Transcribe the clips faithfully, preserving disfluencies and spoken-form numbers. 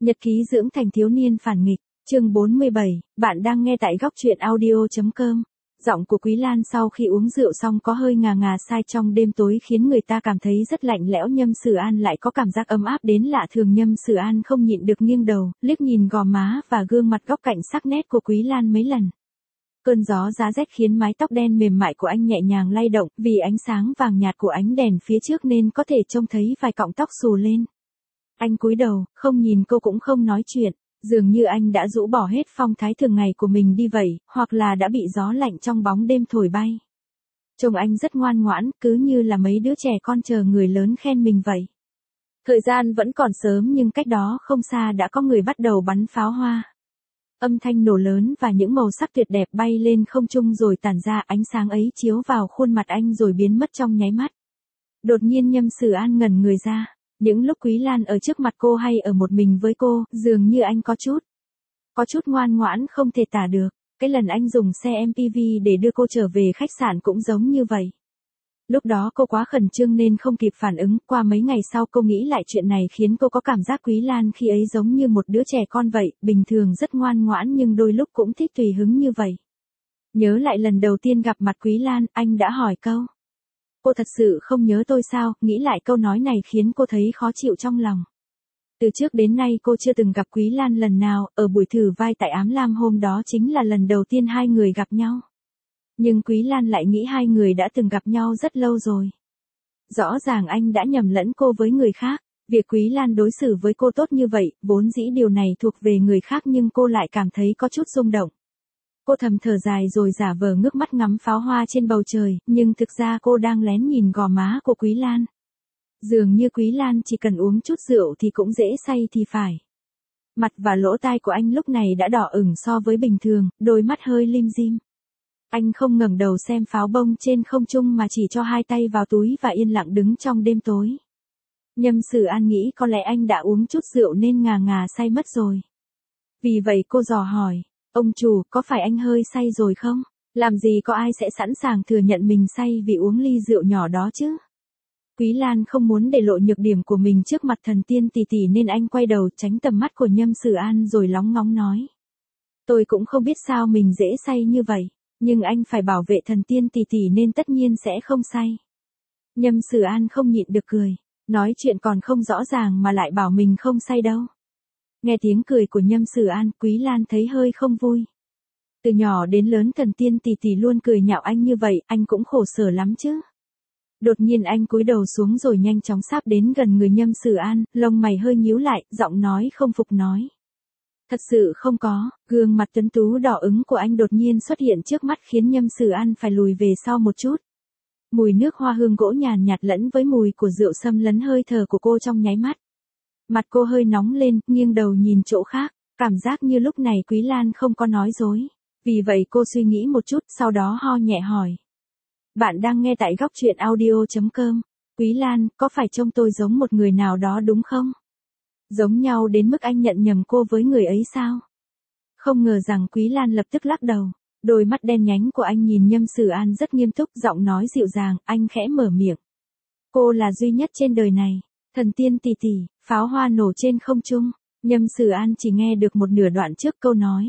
Nhật ký dưỡng thành thiếu niên phản nghịch, chương bốn mươi bảy, bạn đang nghe tại góc truyện audio.com. Giọng của Quý Lan sau khi uống rượu xong có hơi ngà ngà sai trong đêm tối khiến người ta cảm thấy rất lạnh lẽo. Nhâm Sử An lại có cảm giác ấm áp đến lạ thường. Nhâm Sử An không nhịn được nghiêng đầu, liếc nhìn gò má và gương mặt góc cạnh sắc nét của Quý Lan mấy lần. Cơn gió giá rét khiến mái tóc đen mềm mại của anh nhẹ nhàng lay động, vì ánh sáng vàng nhạt của ánh đèn phía trước nên có thể trông thấy vài cọng tóc xù lên. Anh cúi đầu, không nhìn cô cũng không nói chuyện, dường như anh đã rũ bỏ hết phong thái thường ngày của mình đi vậy, hoặc là đã bị gió lạnh trong bóng đêm thổi bay. Trông anh rất ngoan ngoãn, cứ như là mấy đứa trẻ con chờ người lớn khen mình vậy. Thời gian vẫn còn sớm nhưng cách đó không xa đã có người bắt đầu bắn pháo hoa. Âm thanh nổ lớn và những màu sắc tuyệt đẹp bay lên không trung rồi tản ra, ánh sáng ấy chiếu vào khuôn mặt anh rồi biến mất trong nháy mắt. Đột nhiên Nhâm Sử An ngẩn người ra. Những lúc Quý Lan ở trước mặt cô hay ở một mình với cô, dường như anh có chút, có chút ngoan ngoãn không thể tả được. Cái lần anh dùng xe em pê vê để đưa cô trở về khách sạn cũng giống như vậy. Lúc đó cô quá khẩn trương nên không kịp phản ứng. Qua mấy ngày sau cô nghĩ lại chuyện này khiến cô có cảm giác Quý Lan khi ấy giống như một đứa trẻ con vậy, bình thường rất ngoan ngoãn nhưng đôi lúc cũng thích tùy hứng như vậy. Nhớ lại lần đầu tiên gặp mặt Quý Lan, anh đã hỏi câu: cô thật sự không nhớ tôi sao? Nghĩ lại câu nói này khiến cô thấy khó chịu trong lòng. Từ trước đến nay cô chưa từng gặp Quý Lan lần nào, ở buổi thử vai tại Ám Lam hôm đó chính là lần đầu tiên hai người gặp nhau. Nhưng Quý Lan lại nghĩ hai người đã từng gặp nhau rất lâu rồi. Rõ ràng anh đã nhầm lẫn cô với người khác. Việc Quý Lan đối xử với cô tốt như vậy, vốn dĩ điều này thuộc về người khác nhưng cô lại cảm thấy có chút rung động. Cô thầm thở dài rồi giả vờ ngước mắt ngắm pháo hoa trên bầu trời, nhưng thực ra cô đang lén nhìn gò má của Quý Lan. Dường như Quý Lan chỉ cần uống chút rượu thì cũng dễ say thì phải. Mặt và lỗ tai của anh lúc này đã đỏ ửng so với bình thường, đôi mắt hơi lim dim. Anh không ngẩng đầu xem pháo bông trên không trung mà chỉ cho hai tay vào túi và yên lặng đứng trong đêm tối. Nhâm Sử An nghĩ có lẽ anh đã uống chút rượu nên ngà ngà say mất rồi. Vì vậy cô dò hỏi: ông chủ, có phải anh hơi say rồi không? Làm gì có ai sẽ sẵn sàng thừa nhận mình say vì uống ly rượu nhỏ đó chứ? Quý Lan không muốn để lộ nhược điểm của mình trước mặt thần tiên tỷ tỷ nên anh quay đầu tránh tầm mắt của Nhâm Sử An rồi lóng ngóng nói: tôi cũng không biết sao mình dễ say như vậy, nhưng anh phải bảo vệ thần tiên tỷ tỷ nên tất nhiên sẽ không say. Nhâm Sử An không nhịn được cười, nói chuyện còn không rõ ràng mà lại bảo mình không say đâu. Nghe tiếng cười của Nhâm Sử An, Quý Lan thấy hơi không vui. Từ nhỏ đến lớn thần tiên tỷ tỷ luôn cười nhạo anh như vậy, anh cũng khổ sở lắm chứ. Đột nhiên anh cúi đầu xuống rồi nhanh chóng sáp đến gần người Nhâm Sử An, lông mày hơi nhíu lại, giọng nói không phục nói: thật sự không có. Gương mặt tuấn tú đỏ ửng của anh đột nhiên xuất hiện trước mắt khiến Nhâm Sử An phải lùi về sau một chút. Mùi nước hoa hương gỗ nhàn nhạt lẫn với mùi của rượu xâm lấn hơi thở của cô trong nháy mắt. Mặt cô hơi nóng lên, nghiêng đầu nhìn chỗ khác, cảm giác như lúc này Quý Lan không có nói dối. Vì vậy cô suy nghĩ một chút, sau đó ho nhẹ hỏi: bạn đang nghe tại góc truyện audio.com. Quý Lan, có phải trông tôi giống một người nào đó đúng không? Giống nhau đến mức anh nhận nhầm cô với người ấy sao? Không ngờ rằng Quý Lan lập tức lắc đầu. Đôi mắt đen nhánh của anh nhìn Nhâm Sử An rất nghiêm túc, giọng nói dịu dàng, anh khẽ mở miệng: cô là duy nhất trên đời này. Thần tiên tỷ tỷ. Pháo hoa nổ trên không trung. Nhâm Sử An chỉ nghe được một nửa đoạn trước câu nói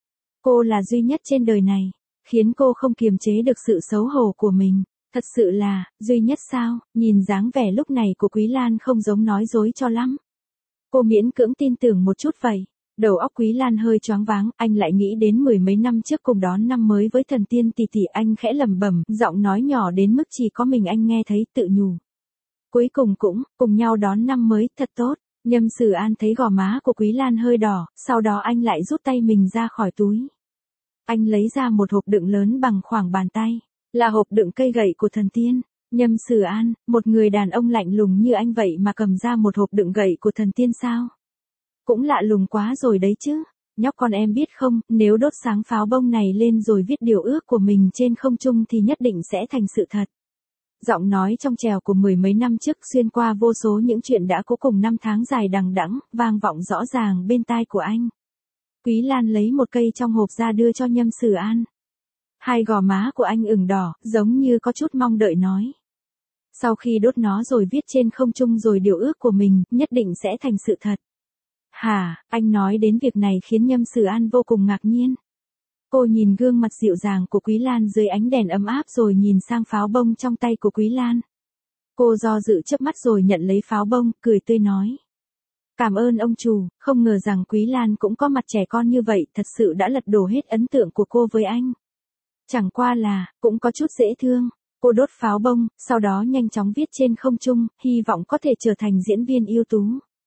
cô là duy nhất trên đời này, khiến cô không kiềm chế được sự xấu hổ của mình. Thật sự là, duy nhất sao? Nhìn dáng vẻ lúc này của Quý Lan không giống nói dối cho lắm. Cô miễn cưỡng tin tưởng một chút vậy. Đầu óc Quý Lan hơi choáng váng, anh lại nghĩ đến mười mấy năm trước cùng đón năm mới với thần tiên tỷ tỷ, anh khẽ lẩm bẩm, giọng nói nhỏ đến mức chỉ có mình anh nghe thấy, tự nhủ: cuối cùng cũng, cùng nhau đón năm mới, thật tốt. Nhâm Sử An thấy gò má của Quý Lan hơi đỏ, sau đó anh lại rút tay mình ra khỏi túi. Anh lấy ra một hộp đựng lớn bằng khoảng bàn tay, là hộp đựng cây gậy của thần tiên. Nhâm Sử An, một người đàn ông lạnh lùng như anh vậy mà cầm ra một hộp đựng gậy của thần tiên sao? Cũng lạ lùng quá rồi đấy chứ. Nhóc con em biết không, nếu đốt sáng pháo bông này lên rồi viết điều ước của mình trên không trung thì nhất định sẽ thành sự thật. Giọng nói trong trẻo của mười mấy năm trước xuyên qua vô số những chuyện đã cố cùng năm tháng dài đằng đẵng, vang vọng rõ ràng bên tai của anh. Quý Lan lấy một cây trong hộp ra đưa cho Nhâm Sử An. Hai gò má của anh ửng đỏ, giống như có chút mong đợi nói: sau khi đốt nó rồi viết trên không trung rồi điều ước của mình, nhất định sẽ thành sự thật. Hả, anh nói đến việc này khiến Nhâm Sử An vô cùng ngạc nhiên. Cô nhìn gương mặt dịu dàng của Quý Lan dưới ánh đèn ấm áp rồi nhìn sang pháo bông trong tay của Quý Lan. Cô do dự chớp mắt rồi nhận lấy pháo bông, cười tươi nói. Cảm ơn ông chủ, không ngờ rằng Quý Lan cũng có mặt trẻ con như vậy, thật sự đã lật đổ hết ấn tượng của cô với anh. Chẳng qua là, cũng có chút dễ thương. Cô đốt pháo bông, sau đó nhanh chóng viết trên không trung, hy vọng có thể trở thành diễn viên ưu tú.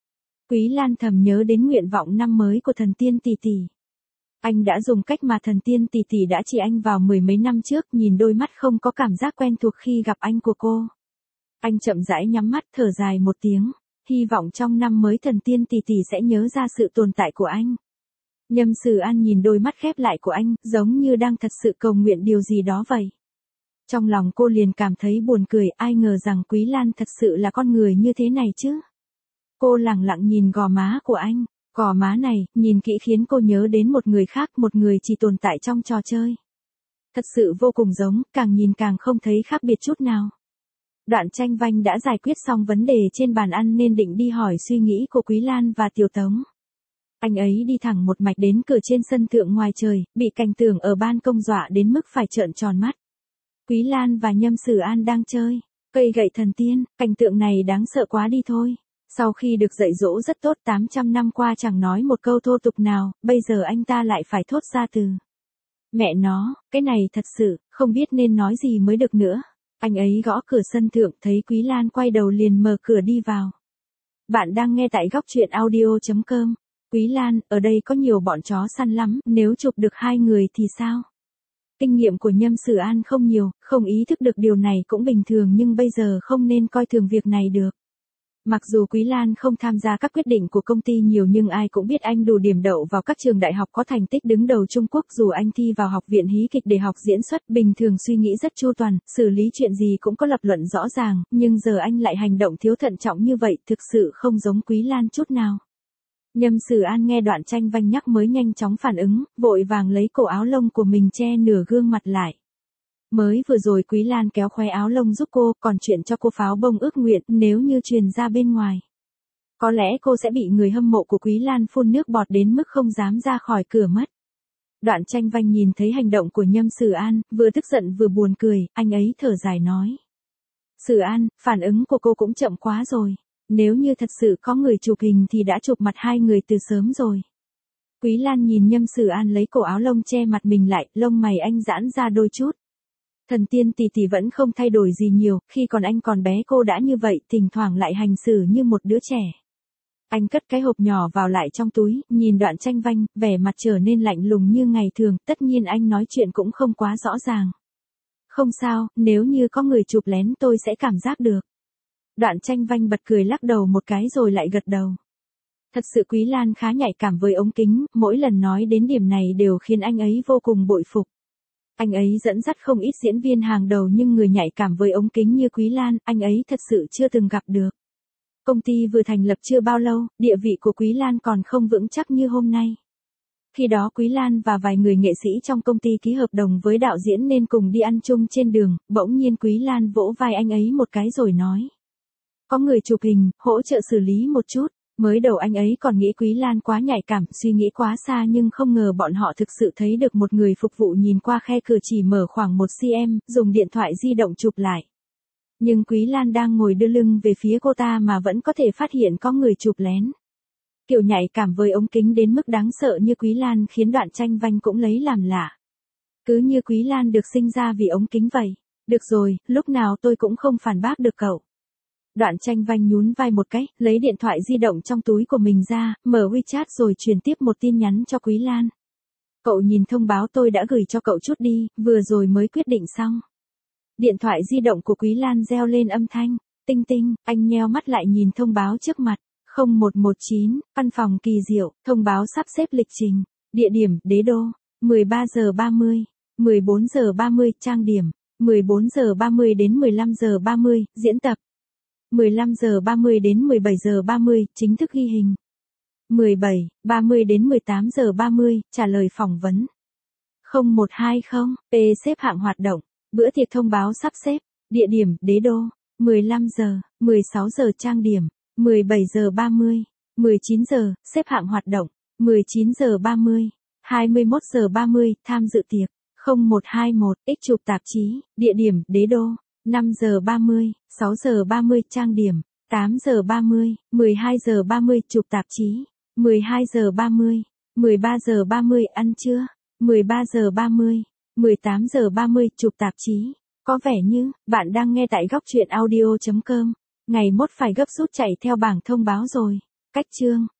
Quý Lan thầm nhớ đến nguyện vọng năm mới của thần tiên tỷ tỷ. Anh đã dùng cách mà thần tiên tỷ tỷ đã chỉ anh vào mười mấy năm trước, nhìn đôi mắt không có cảm giác quen thuộc khi gặp anh của cô. Anh chậm rãi nhắm mắt thở dài một tiếng, hy vọng trong năm mới thần tiên tỷ tỷ sẽ nhớ ra sự tồn tại của anh. Nhâm Sử An nhìn đôi mắt khép lại của anh, giống như đang thật sự cầu nguyện điều gì đó vậy. Trong lòng cô liền cảm thấy buồn cười, ai ngờ rằng Quý Lan thật sự là con người như thế này chứ. Cô lẳng lặng nhìn gò má của anh, gò má này, nhìn kỹ khiến cô nhớ đến một người khác, một người chỉ tồn tại trong trò chơi. Thật sự vô cùng giống, càng nhìn càng không thấy khác biệt chút nào. Đoạn Tranh Vanh đã giải quyết xong vấn đề trên bàn ăn nên định đi hỏi suy nghĩ của Quý Lan và Tiểu Tống. Anh ấy đi thẳng một mạch đến cửa trên sân thượng ngoài trời, bị cảnh tượng ở ban công dọa đến mức phải trợn tròn mắt. Quý Lan và Nhâm Sử An đang chơi cây gậy thần tiên, cảnh tượng này đáng sợ quá đi thôi. Sau khi được dạy dỗ rất tốt tám trăm năm qua chẳng nói một câu thô tục nào, bây giờ anh ta lại phải thốt ra từ. Mẹ nó, cái này thật sự, không biết nên nói gì mới được nữa. Anh ấy gõ cửa sân thượng, thấy Quý Lan quay đầu liền mở cửa đi vào. Bạn đang nghe tại góc truyện audio chấm com. Quý Lan, ở đây có nhiều bọn chó săn lắm, nếu chụp được hai người thì sao? Kinh nghiệm của Nhâm Sử An không nhiều, không ý thức được điều này cũng bình thường nhưng bây giờ không nên coi thường việc này được. Mặc dù Quý Lan không tham gia các quyết định của công ty nhiều nhưng ai cũng biết anh đủ điểm đậu vào các trường đại học có thành tích đứng đầu Trung Quốc, dù anh thi vào học viện hí kịch để học diễn xuất, bình thường suy nghĩ rất chu toàn, xử lý chuyện gì cũng có lập luận rõ ràng, nhưng giờ anh lại hành động thiếu thận trọng như vậy, thực sự không giống Quý Lan chút nào. Nhâm Sử An nghe Đoạn Tranh Vanh nhắc mới nhanh chóng phản ứng, vội vàng lấy cổ áo lông của mình che nửa gương mặt lại. Mới vừa rồi Quý Lan kéo khoe áo lông giúp cô, còn chuyện cho cô pháo bông ước nguyện, nếu như truyền ra bên ngoài. Có lẽ cô sẽ bị người hâm mộ của Quý Lan phun nước bọt đến mức không dám ra khỏi cửa mất. Đoạn Tranh Vanh nhìn thấy hành động của Nhâm Sử An, vừa tức giận vừa buồn cười, anh ấy thở dài nói. Sử An, phản ứng của cô cũng chậm quá rồi. Nếu như thật sự có người chụp hình thì đã chụp mặt hai người từ sớm rồi. Quý Lan nhìn Nhâm Sử An lấy cổ áo lông che mặt mình lại, lông mày anh giãn ra đôi chút. Thần tiên tỷ tỷ vẫn không thay đổi gì nhiều, khi còn anh còn bé cô đã như vậy, thỉnh thoảng lại hành xử như một đứa trẻ. Anh cất cái hộp nhỏ vào lại trong túi, nhìn Đoạn Tranh Vanh, vẻ mặt trở nên lạnh lùng như ngày thường, tất nhiên anh nói chuyện cũng không quá rõ ràng. Không sao, nếu như có người chụp lén tôi sẽ cảm giác được. Đoạn Tranh Vanh bật cười lắc đầu một cái rồi lại gật đầu. Thật sự Quý Lan khá nhạy cảm với ống kính, mỗi lần nói đến điểm này đều khiến anh ấy vô cùng bội phục. Anh ấy dẫn dắt không ít diễn viên hàng đầu nhưng người nhạy cảm với ống kính như Quý Lan, anh ấy thật sự chưa từng gặp được. Công ty vừa thành lập chưa bao lâu, địa vị của Quý Lan còn không vững chắc như hôm nay. Khi đó Quý Lan và vài người nghệ sĩ trong công ty ký hợp đồng với đạo diễn nên cùng đi ăn chung trên đường, bỗng nhiên Quý Lan vỗ vai anh ấy một cái rồi nói. Có người chụp hình, hỗ trợ xử lý một chút. Mới đầu anh ấy còn nghĩ Quý Lan quá nhạy cảm, suy nghĩ quá xa nhưng không ngờ bọn họ thực sự thấy được một người phục vụ nhìn qua khe cửa chỉ mở khoảng một xăng-ti-mét, dùng điện thoại di động chụp lại. Nhưng Quý Lan đang ngồi đưa lưng về phía cô ta mà vẫn có thể phát hiện có người chụp lén. Kiểu nhạy cảm với ống kính đến mức đáng sợ như Quý Lan khiến Đoạn Tranh Vanh cũng lấy làm lạ. Cứ như Quý Lan được sinh ra vì ống kính vậy. Được rồi, lúc nào tôi cũng không phản bác được cậu. Đoạn Tranh Vanh nhún vai một cái, lấy điện thoại di động trong túi của mình ra, mở WeChat rồi truyền tiếp một tin nhắn cho Quý Lan. Cậu nhìn thông báo tôi đã gửi cho cậu chút đi, vừa rồi mới quyết định xong. Điện thoại di động của Quý Lan reo lên âm thanh, tinh tinh, anh nheo mắt lại nhìn thông báo trước mặt, không một một chín, văn phòng Kỳ Diệu, thông báo sắp xếp lịch trình, địa điểm, Đế Đô, mười ba giờ ba mươi, mười bốn giờ ba mươi, trang điểm, mười bốn giờ ba mươi đến mười lăm giờ ba mươi, diễn tập. mười lăm giờ ba mươi đến mười bảy giờ ba mươi, chính thức ghi hình. mười bảy, ba mươi đến mười tám giờ ba mươi, trả lời phỏng vấn. không một hai không, P xếp hạng hoạt động, bữa tiệc thông báo sắp xếp, địa điểm, Đế Đô, mười lăm giờ, mười sáu giờ trang điểm, mười bảy giờ ba mươi, mười chín giờ, xếp hạng hoạt động. mười chín giờ ba mươi. hai mươi mốt giờ ba mươi, tham dự tiệc. không một hai mốt, X chụp tạp chí. Địa điểm, Đế Đô. năm giờ ba mươi. sáu giờ ba mươi, trang điểm. tám giờ ba mươi. mười hai giờ ba mươi, chụp tạp chí. mười hai giờ ba mươi. mười ba giờ ba mươi, ăn trưa. mười ba giờ ba mươi. mười tám giờ ba mươi, chụp tạp chí. Có vẻ như, bạn đang nghe tại góc truyện audio chấm com. Ngày mốt phải gấp rút chạy theo bảng thông báo rồi. Cách chương